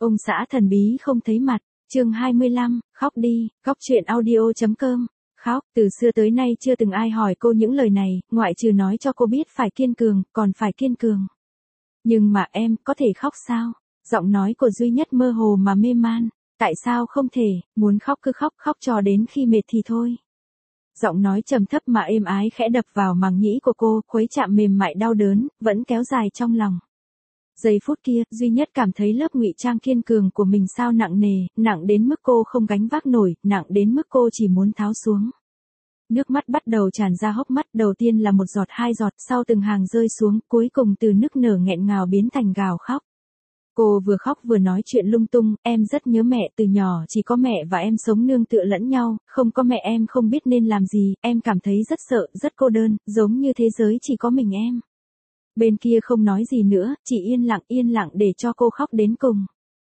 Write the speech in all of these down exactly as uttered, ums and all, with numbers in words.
Ông xã thần bí không thấy mặt, chương hai mươi lăm, khóc đi, góc truyện audio chấm com. Khóc, từ xưa tới nay chưa từng ai hỏi cô những lời này, ngoại trừ nói cho cô biết phải kiên cường, còn phải kiên cường. Nhưng mà em, có thể khóc sao? Giọng nói của Duy Nhất mơ hồ mà mê man. Tại sao không thể, muốn khóc cứ khóc, khóc cho đến khi mệt thì thôi. Giọng nói trầm thấp mà êm ái khẽ đập vào màng nhĩ của cô, khuấy chạm mềm mại đau đớn, vẫn kéo dài trong lòng. Giây phút kia, Duy Nhất cảm thấy lớp ngụy trang kiên cường của mình sao nặng nề, nặng đến mức cô không gánh vác nổi, nặng đến mức cô chỉ muốn tháo xuống. Nước mắt bắt đầu tràn ra hốc mắt, đầu tiên là một giọt hai giọt, sau từng hàng rơi xuống, cuối cùng từ nức nở nghẹn ngào biến thành gào khóc. Cô vừa khóc vừa nói chuyện lung tung, em rất nhớ mẹ, từ nhỏ chỉ có mẹ và em sống nương tựa lẫn nhau, không có mẹ em không biết nên làm gì, em cảm thấy rất sợ, rất cô đơn, giống như thế giới chỉ có mình em. Bên kia không nói gì nữa, chỉ yên lặng yên lặng để cho cô khóc đến cùng.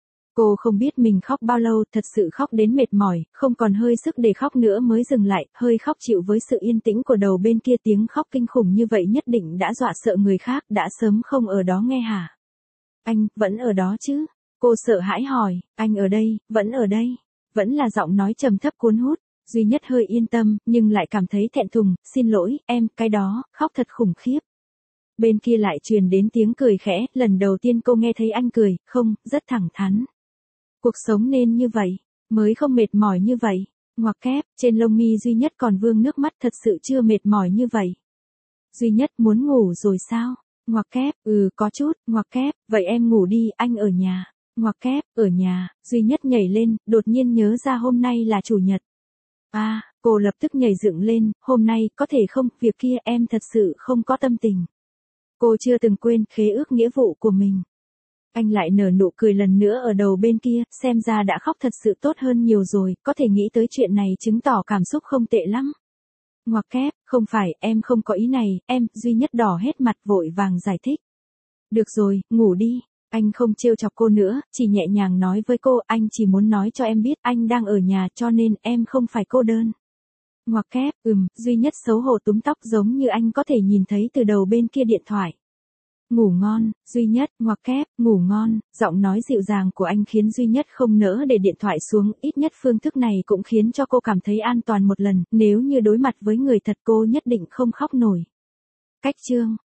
Cô không biết mình khóc bao lâu, thật sự khóc đến mệt mỏi, không còn hơi sức để khóc nữa mới dừng lại, hơi khóc chịu với sự yên tĩnh của đầu bên kia. Tiếng khóc kinh khủng như vậy nhất định đã dọa sợ người khác, đã sớm không ở đó nghe hả? Anh, vẫn ở đó chứ? Cô sợ hãi hỏi, anh ở đây, vẫn ở đây. Vẫn là giọng nói trầm thấp cuốn hút. Duy Nhất hơi yên tâm, nhưng lại cảm thấy thẹn thùng, xin lỗi, em, cái đó, khóc thật khủng khiếp. Bên kia lại truyền đến tiếng cười khẽ, lần đầu tiên cô nghe thấy anh cười, không, rất thẳng thắn. Cuộc sống nên như vậy, mới không mệt mỏi như vậy. Ngoặc kép, trên lông mi Duy Nhất còn vương nước mắt, thật sự chưa mệt mỏi như vậy. Duy Nhất muốn ngủ rồi sao? Ngoặc kép, ừ có chút, ngoặc kép, vậy em ngủ đi, anh ở nhà. Ngoặc kép, ở nhà, Duy Nhất nhảy lên, đột nhiên nhớ ra hôm nay là chủ nhật. À, cô lập tức nhảy dựng lên, hôm nay, có thể không, việc kia em thật sự không có tâm tình. Cô chưa từng quên khế ước nghĩa vụ của mình. Anh lại nở nụ cười lần nữa ở đầu bên kia, xem ra đã khóc thật sự tốt hơn nhiều rồi, có thể nghĩ tới chuyện này chứng tỏ cảm xúc không tệ lắm. Ngoặc kép, không phải, em không có ý này, em, Duy Nhất đỏ hết mặt vội vàng giải thích. Được rồi, ngủ đi. Anh không trêu chọc cô nữa, chỉ nhẹ nhàng nói với cô, anh chỉ muốn nói cho em biết anh đang ở nhà cho nên em không phải cô đơn. Ngoặc kép, ừm, Duy Nhất xấu hổ túm tóc giống như anh có thể nhìn thấy từ đầu bên kia điện thoại. Ngủ ngon, Duy Nhất, ngoặc kép, ngủ ngon, giọng nói dịu dàng của anh khiến Duy Nhất không nỡ để điện thoại xuống, ít nhất phương thức này cũng khiến cho cô cảm thấy an toàn một lần, nếu như đối mặt với người thật cô nhất định không khóc nổi. Cách chương